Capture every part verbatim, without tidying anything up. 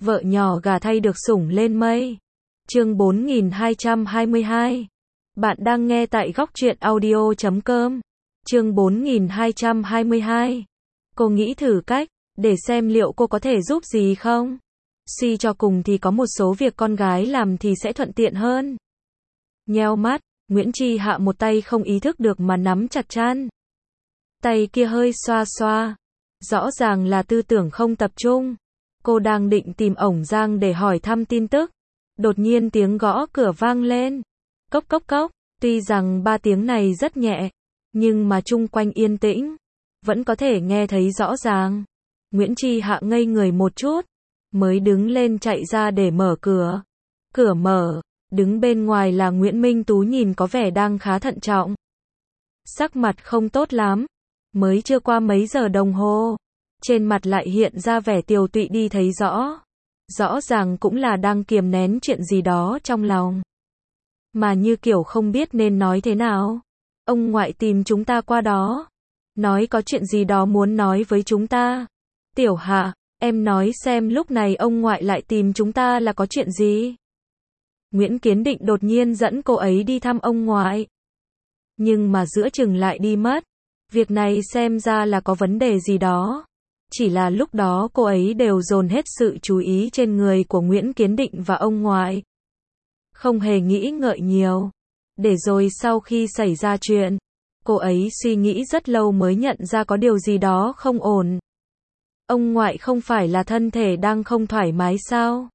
Vợ nhỏ gà thay được sủng lên mây. Chương bốn nghìn hai trăm hai mươi hai. Bạn đang nghe tại góc truyện audio chấm com. Chương bốn nghìn hai trăm hai mươi hai. Cô nghĩ thử cách, để xem liệu cô có thể giúp gì không? Suy cho cùng thì có một số việc con gái làm thì sẽ thuận tiện hơn. Nheo mắt, Nguyễn Chi Hạ một tay không ý thức được mà nắm chặt chăn. Tay kia hơi xoa xoa. Rõ ràng là tư tưởng không tập trung. Cô đang định tìm ổng Giang để hỏi thăm tin tức. Đột nhiên tiếng gõ cửa vang lên. Cốc cốc cốc, tuy rằng ba tiếng này rất nhẹ, nhưng mà chung quanh yên tĩnh, vẫn có thể nghe thấy rõ ràng. Nguyễn Chi Hạ ngây người một chút, mới đứng lên chạy ra để mở cửa. Cửa mở, đứng bên ngoài là Nguyễn Minh Tú nhìn có vẻ đang khá thận trọng. Sắc mặt không tốt lắm, mới chưa qua mấy giờ đồng hồ, trên mặt lại hiện ra vẻ tiều tụy đi thấy rõ. Rõ ràng cũng là đang kiềm nén chuyện gì đó trong lòng. Mà như kiểu không biết nên nói thế nào. Ông ngoại tìm chúng ta qua đó. Nói có chuyện gì đó muốn nói với chúng ta. Tiểu Hạ, em nói xem lúc này ông ngoại lại tìm chúng ta là có chuyện gì? Nguyễn Kiến Định đột nhiên dẫn cô ấy đi thăm ông ngoại. Nhưng mà giữa chừng lại đi mất. Việc này xem ra là có vấn đề gì đó. Chỉ là lúc đó cô ấy đều dồn hết sự chú ý trên người của Nguyễn Kiến Định và ông ngoại. Không hề nghĩ ngợi nhiều. Để rồi sau khi xảy ra chuyện, cô ấy suy nghĩ rất lâu mới nhận ra có điều gì đó không ổn. Ông ngoại không phải là thân thể đang không thoải mái sao?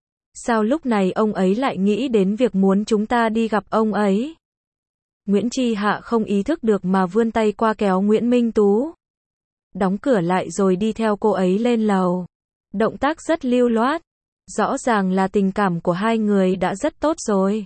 Sao lúc này ông ấy lại nghĩ đến việc muốn chúng ta đi gặp ông ấy? Nguyễn Chi Hạ không ý thức được mà vươn tay qua kéo Nguyễn Minh Tú. Đóng cửa lại rồi đi theo cô ấy lên lầu. Động tác rất lưu loát. Rõ ràng là tình cảm của hai người đã rất tốt rồi.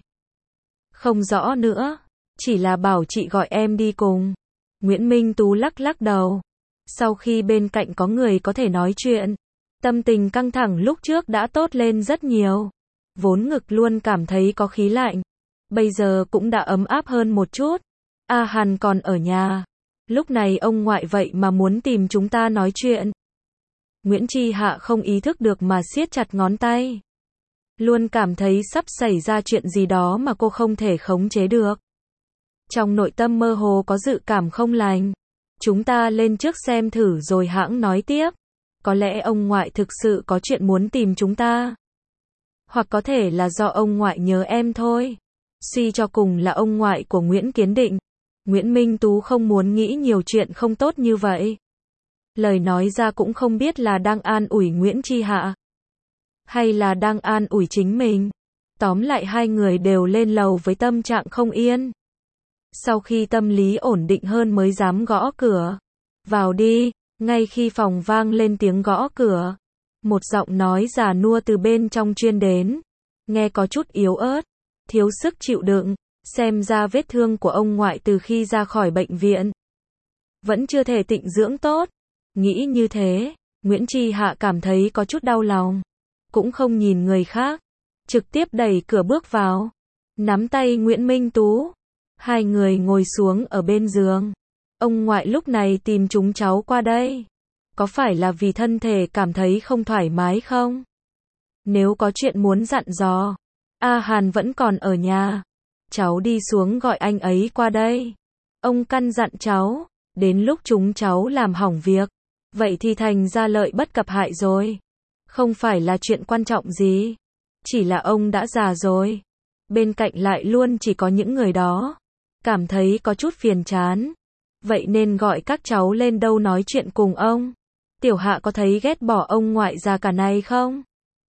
Không rõ nữa. Chỉ là bảo chị gọi em đi cùng. Nguyễn Minh Tú lắc lắc đầu. Sau khi bên cạnh có người có thể nói chuyện, tâm tình căng thẳng lúc trước đã tốt lên rất nhiều. Vốn ngực luôn cảm thấy có khí lạnh. Bây giờ cũng đã ấm áp hơn một chút. A Hàn còn ở nhà. Lúc này ông ngoại vậy mà muốn tìm chúng ta nói chuyện. Nguyễn Chi Hạ không ý thức được mà siết chặt ngón tay. Luôn cảm thấy sắp xảy ra chuyện gì đó mà cô không thể khống chế được. Trong nội tâm mơ hồ có dự cảm không lành. Chúng ta lên trước xem thử rồi hãng nói tiếp. Có lẽ ông ngoại thực sự có chuyện muốn tìm chúng ta. Hoặc có thể là do ông ngoại nhớ em thôi. Suy cho cùng là ông ngoại của Nguyễn Kiến Định. Nguyễn Minh Tú không muốn nghĩ nhiều chuyện không tốt như vậy. Lời nói ra cũng không biết là đang an ủi Nguyễn Chi Hạ, hay là đang an ủi chính mình. Tóm lại hai người đều lên lầu với tâm trạng không yên. Sau khi tâm lý ổn định hơn mới dám gõ cửa. Vào đi, ngay khi phòng vang lên tiếng gõ cửa. Một giọng nói già nua từ bên trong truyền đến. Nghe có chút yếu ớt, thiếu sức chịu đựng. Xem ra vết thương của ông ngoại từ khi ra khỏi bệnh viện vẫn chưa thể tịnh dưỡng tốt. Nghĩ như thế, Nguyễn Chi Hạ cảm thấy có chút đau lòng. Cũng không nhìn người khác, trực tiếp đẩy cửa bước vào. Nắm tay Nguyễn Minh Tú. Hai người ngồi xuống ở bên giường. Ông ngoại lúc này tìm chúng cháu qua đây. Có phải là vì thân thể cảm thấy không thoải mái không? Nếu có chuyện muốn dặn dò, A Hàn vẫn còn ở nhà. Cháu đi xuống gọi anh ấy qua đây. Ông căn dặn cháu, đến lúc chúng cháu làm hỏng việc, vậy thì thành ra lợi bất cập hại rồi. Không phải là chuyện quan trọng gì. Chỉ là ông đã già rồi. Bên cạnh lại luôn chỉ có những người đó. Cảm thấy có chút phiền chán. Vậy nên gọi các cháu lên đâu nói chuyện cùng ông. Tiểu Hạ có thấy ghét bỏ ông ngoại già cả này không?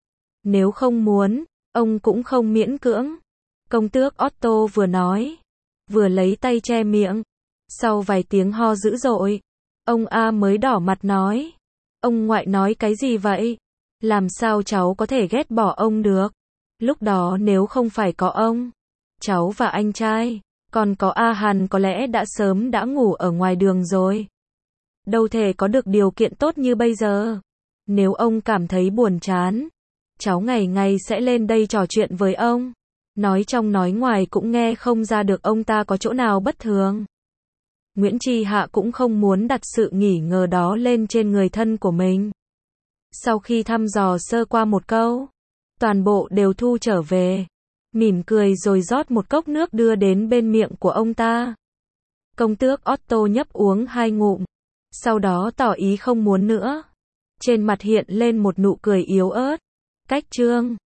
Nếu không muốn, ông cũng không miễn cưỡng. Công tước Otto vừa nói, vừa lấy tay che miệng. Sau vài tiếng ho dữ dội, ông A mới đỏ mặt nói. Ông ngoại nói cái gì vậy? Làm sao cháu có thể ghét bỏ ông được? Lúc đó nếu không phải có ông, cháu và anh trai, còn có A Hàn có lẽ đã sớm đã ngủ ở ngoài đường rồi. Đâu thể có được điều kiện tốt như bây giờ. Nếu ông cảm thấy buồn chán, cháu ngày ngày sẽ lên đây trò chuyện với ông. Nói trong nói ngoài cũng nghe không ra được ông ta có chỗ nào bất thường. Nguyễn Chi Hạ cũng không muốn đặt sự nghi ngờ đó lên trên người thân của mình. Sau khi thăm dò sơ qua một câu, toàn bộ đều thu trở về. Mỉm cười rồi rót một cốc nước đưa đến bên miệng của ông ta. Công tước Otto nhấp uống hai ngụm, sau đó tỏ ý không muốn nữa. Trên mặt hiện lên một nụ cười yếu ớt. Cách chương